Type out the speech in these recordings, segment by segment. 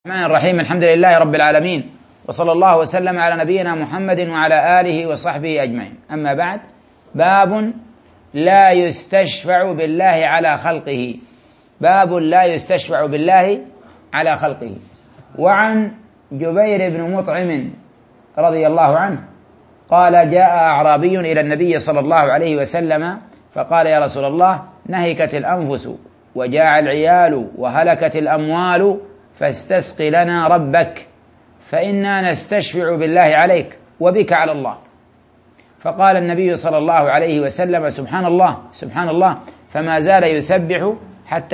الرحمن الرحيم. الحمد لله رب العالمين، وصلى الله وسلم على نبينا محمد وعلى آله وصحبه أجمعين. أما بعد، باب لا يستشفع بالله على خلقه. باب لا يستشفع بالله على خلقه. وعن جبير بن مطعم رضي الله عنه قال: جاء أعرابي إلى النبي صلى الله عليه وسلم فقال: يا رسول الله، نهكت الأنفس وجاع العيال وهلكت الأموال فاستسق لنا ربك فإنا نستشفع بالله عليك وبك على الله. فقال النبي صلى الله عليه وسلم: سبحان الله سبحان الله، فما زال يسبح حتى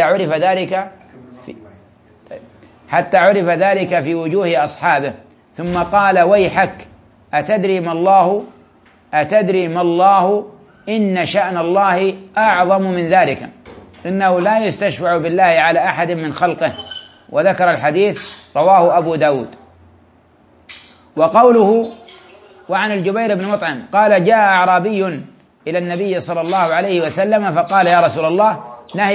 عرف ذلك في وجوه أصحابه، ثم قال: ويحك، أتدري ما الله إن شأن الله أعظم من ذلك، إنه لا يستشفع بالله على أحد من خلقه. وذكر الحديث، رواه أبو داود. وقوله: وعن الجبير بن مطعم قال: جاء أعرابي إلى النبي صلى الله عليه وسلم فقال: يا رسول الله،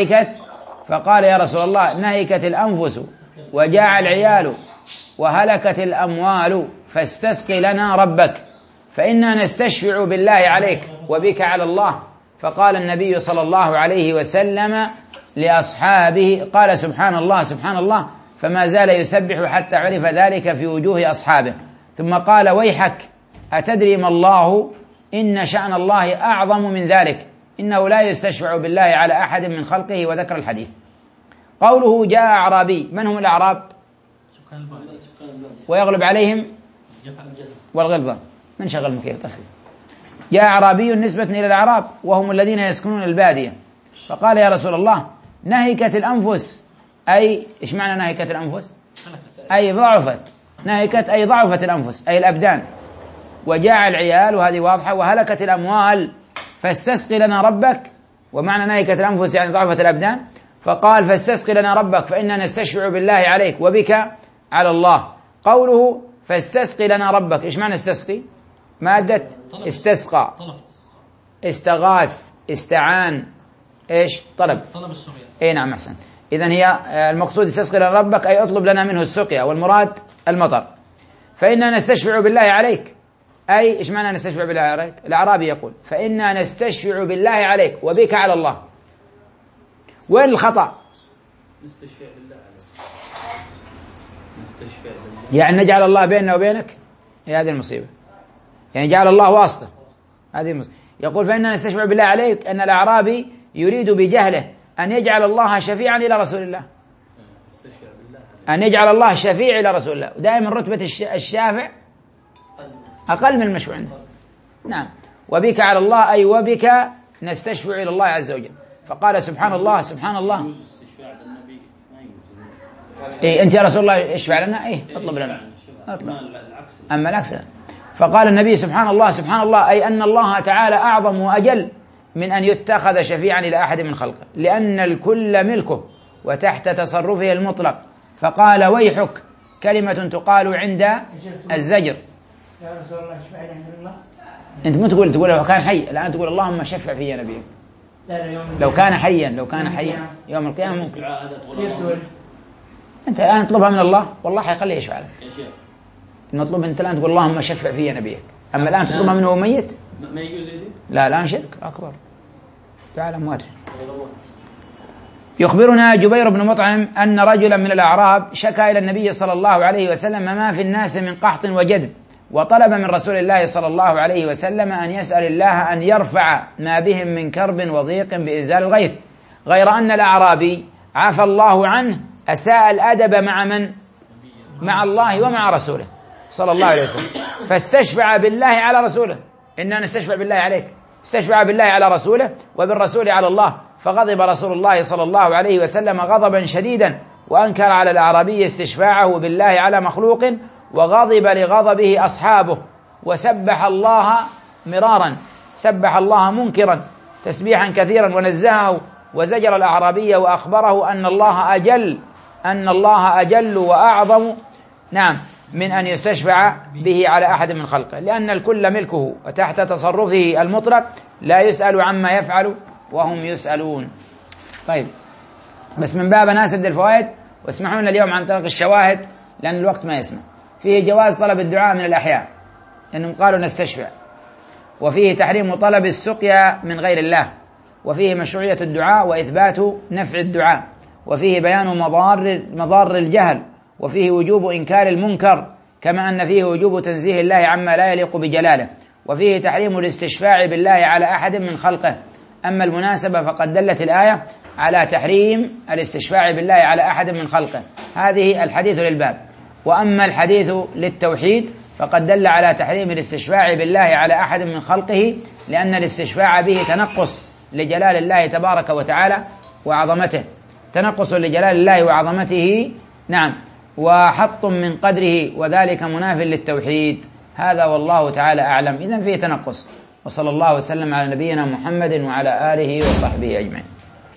نهكت الأنفس وجاع العيال وهلكت الأموال فاستسق لنا ربك فإنا نستشفع بالله عليك وبك على الله. فقال النبي صلى الله عليه وسلم لأصحابه، قال: سبحان الله سبحان الله، فما زال يسبح حتى عرف ذلك في وجوه أصحابه، ثم قال: ويحك، أتدري ما الله إن شأن الله أعظم من ذلك، إنه لا يستشفع بالله على أحد من خلقه. وذكر الحديث. قوله: جاء أعرابي، من هم الأعراب؟ ويغلب عليهم والغلظة. من شغل مكيف طفل. جاء أعرابي نسبة إلى الأعراب، وهم الذين يسكنون البادية. فقال: يا رسول الله، نهكت الأنفس، أي إيش معنى نهكت الأنفس؟ أي ضعفت. نهكت أي ضعفت الأنفس، أي الأبدان. وجاع العيال، وهذه واضحة. وهلكت الأموال فاستسق لنا ربك. ومعنى نهكت الأنفس يعني ضعفت الأبدان. فقال: فاستسق لنا ربك فإنا نستشفع بالله عليك وبك على الله. قوله: فاستسق لنا ربك، إيش معنى استسقي؟ مادة استسقى، استغاث، استعان، إيش؟ طلب السقيا. إيه نعم، أحسن. إذن هي المقصود استسقي لنا ربك أي اطلب لنا منه السقيا، والمراد المطر. فإنا نستشفع بالله عليك، أي إيش معنى نستشفع بالله عليك؟ الأعرابي يقول: فإنا نستشفع بالله عليك وبك على الله. وين الخطأ؟ نستشفع بالله عليك، نستشفع بالله، يعني نجعل الله بيننا وبينك. هذه المصيبة، يعني جعل الله واسطة. هذه المصيبة. يقول: فإنا نستشفع بالله عليك، أن الأعرابي يريد بجهله أن يجعل الله شفيعا إلى رسول الله، أن يجعل الله شفيع إلى رسول الله. ودائما رتبة الشافع أقل من المشفوع عنده. نعم. وبك على الله، أي وبك نستشفع إلى الله عز وجل. فقال: سبحان الله سبحان الله. إيه أنت يا رسول الله اشفع لنا، إيه اطلب لنا، اطلب. أما العكس. فقال النبي: سبحان الله سبحان الله، أي أن الله تعالى أعظم وأجل من أن يتخذ شفيعا إلى أحد من خلقه، لأن الكل ملكه وتحت تصرفه المطلق. فقال: ويحك، كلمة تقال عند الزجر. يا رسول الله اشفع لنا الله. أنت مو تقول لو كان حي، الآن تقول: اللهم شفع في نبيك. لو كان حيا يوم القيامة ممكن. أنت الآن تطلبها من الله، والله حيخليه يشفع لك. المطلوب أنت الآن تقول: اللهم شفع في نبيك. أما الآن تطلبها منه ميت، ما يجوز. لا الآن شرك أكبر. تعالى أموات. يخبرنا جبير بن مطعم أن رجلا من الأعراب شكى إلى النبي صلى الله عليه وسلم ما في الناس من قحط وجدب، وطلب من رسول الله صلى الله عليه وسلم أن يسأل الله أن يرفع ما بهم من كرب وضيق بإزال الغيث، غير أن الأعرابي عفى الله عنه أساء الأدب مع من؟ مع الله ومع رسوله صلى الله عليه وسلم، فاستشفع بالله على رسوله. إنا نستشفع بالله عليك. استشفع بالله على رسوله، وبالرسول على الله. فغضب رسول الله صلى الله عليه وسلم غضبا شديدا، وأنكر على الأعرابي استشفاعه بالله على مخلوق، وغضب لغضبه أصحابه، وسبح الله مرارا، سبح الله منكرا تسبيحا كثيرا، ونزهه وزجر الأعرابي وأخبره أن الله أجل وأعظم، نعم، من أن يستشفع به على أحد من خلقه، لأن الكل ملكه وتحت تصرفه المطلق، لا يسأل عما يفعل وهم يسألون. طيب، بس من باب ناسب الفوائد، واسمحوا لنا اليوم عن طريق الشواهد لأن الوقت ما يسمح. فيه جواز طلب الدعاء من الأحياء لأنهم قالوا نستشفع، وفيه تحريم طلب السقيا من غير الله، وفيه مشروعية الدعاء وإثبات نفع الدعاء، وفيه بيان مضار الجهل، وفيه وجوب إنكار المنكر، كما أن فيه وجوب تنزيه الله عما لا يليق بجلاله، وفيه تحريم الاستشفاع بالله على أحد من خلقه. أما المناسبة فقد دلت الآية على تحريم الاستشفاع بالله على أحد من خلقه، هذه الحديث للباب. وأما الحديث للتوحيد فقد دل على تحريم الاستشفاع بالله على أحد من خلقه، لأن الاستشفاع به تنقص لجلال الله تبارك وتعالى وعظمته، تنقص لجلال الله وعظمته، نعم، وحط من قدره، وذلك مناف للتوحيد. هذا والله تعالى أعلم. إذن فيه تنقص. وصلى الله وسلم على نبينا محمد وعلى آله وصحبه أجمعين.